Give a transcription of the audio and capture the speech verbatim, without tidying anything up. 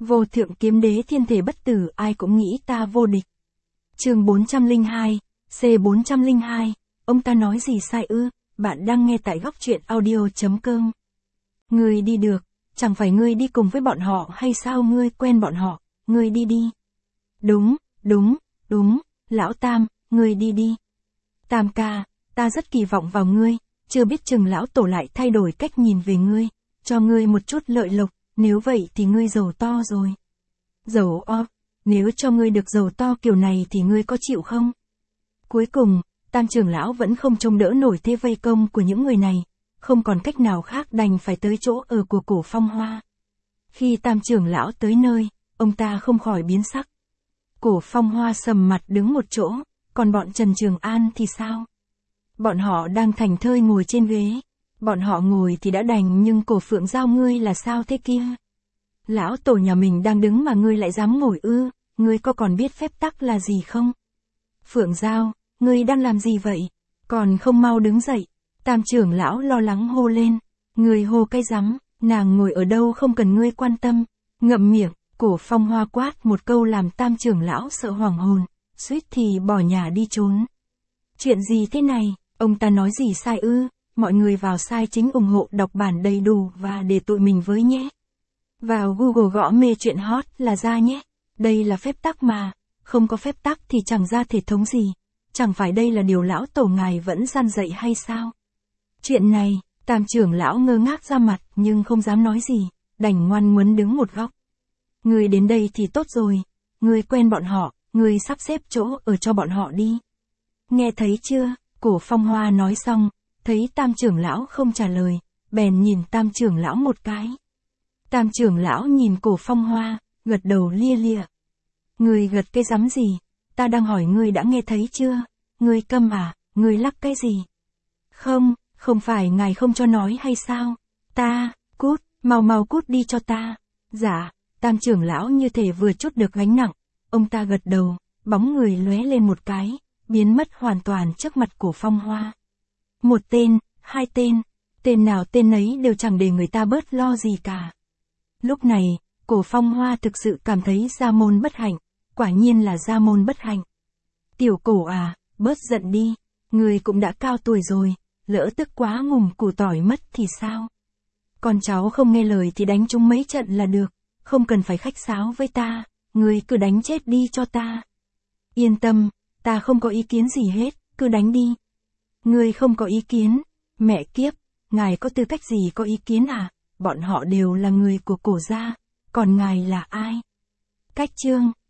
Vô thượng kiếm đế thiên thể bất tử, ai cũng nghĩ ta vô địch. Chương bốn trăm lẻ hai, C bốn trăm lẻ hai, ông ta nói gì sai ư? Bạn đang nghe tại góc truyện audio.com. Ngươi đi được, chẳng phải ngươi đi cùng với bọn họ hay sao? Ngươi quen bọn họ, ngươi đi đi. Đúng, đúng, đúng, lão Tam, ngươi đi đi. Tam ca, ta rất kỳ vọng vào ngươi, chưa biết chừng lão tổ lại thay đổi cách nhìn về ngươi, cho ngươi một chút lợi lộc, nếu vậy thì ngươi giàu to rồi. Giàu o, nếu cho ngươi được giàu to kiểu này thì ngươi có chịu không? Cuối cùng, Tam trưởng lão vẫn không trông đỡ nổi thế vây công của những người này, không còn cách nào khác đành phải tới chỗ ở của Cổ Phong Hoa. Khi Tam trưởng lão tới nơi, ông ta không khỏi biến sắc. Cổ Phong Hoa sầm mặt đứng một chỗ, còn bọn Trần Trường An thì sao? Bọn họ đang thảnh thơi ngồi trên ghế. Bọn họ ngồi thì đã đành, nhưng Cổ Phượng Giao ngươi là sao thế kia? Lão tổ nhà mình đang đứng mà ngươi lại dám ngồi ư? Ngươi có còn biết phép tắc là gì không? Phượng Giao, ngươi đang làm gì vậy? Còn không mau đứng dậy. Tam trưởng lão lo lắng hô lên. Ngươi hô cái rắm, nàng ngồi ở đâu không cần ngươi quan tâm. Ngậm miệng, Cổ Phong Hoa quát một câu làm Tam trưởng lão sợ hoảng hồn, suýt thì bỏ nhà đi trốn. Chuyện gì thế này? Ông ta nói gì sai ư? Mọi người vào sai chính ủng hộ đọc bản đầy đủ và để tụi mình với nhé. Vào Google gõ mê chuyện hot là ra nhé. Đây là phép tắc mà, không có phép tắc thì chẳng ra thể thống gì. Chẳng phải đây là điều lão tổ ngài vẫn gian dạy hay sao? Chuyện này, Tam trưởng lão ngơ ngác ra mặt nhưng không dám nói gì, đành ngoan ngoãn đứng một góc. Người đến đây thì tốt rồi, người quen bọn họ, người sắp xếp chỗ ở cho bọn họ đi. Nghe thấy chưa? Cổ Phong Hoa nói xong, thấy Tam trưởng lão không trả lời, bèn nhìn Tam trưởng lão một cái. Tam trưởng lão nhìn Cổ Phong Hoa, gật đầu lia lịa. Ngươi gật cái rắm gì? Ta đang hỏi ngươi đã nghe thấy chưa? Ngươi câm à? Ngươi lắc cái gì? Không, không phải ngài không cho nói hay sao? Ta, cút, mau mau cút đi cho ta. Dạ, Tam trưởng lão như thể vừa trút được gánh nặng. Ông ta gật đầu, bóng người lóe lên một cái, biến mất hoàn toàn trước mặt Cổ Phong Hoa. Một tên, hai tên, tên nào tên ấy đều chẳng để người ta bớt lo gì cả. Lúc này, Cổ Phong Hoa thực sự cảm thấy Gia Môn bất hạnh, quả nhiên là Gia Môn bất hạnh. Tiểu Cổ à, bớt giận đi, người cũng đã cao tuổi rồi, lỡ tức quá ngùng củ tỏi mất thì sao? Con cháu không nghe lời thì đánh chúng mấy trận là được, không cần phải khách sáo với ta, người cứ đánh chết đi cho ta. Yên tâm, ta không có ý kiến gì hết, cứ đánh đi. Ngươi không có ý kiến, mẹ kiếp, ngài có tư cách gì có ý kiến à? Bọn họ đều là người của Cổ gia, còn ngài là ai? Cách chương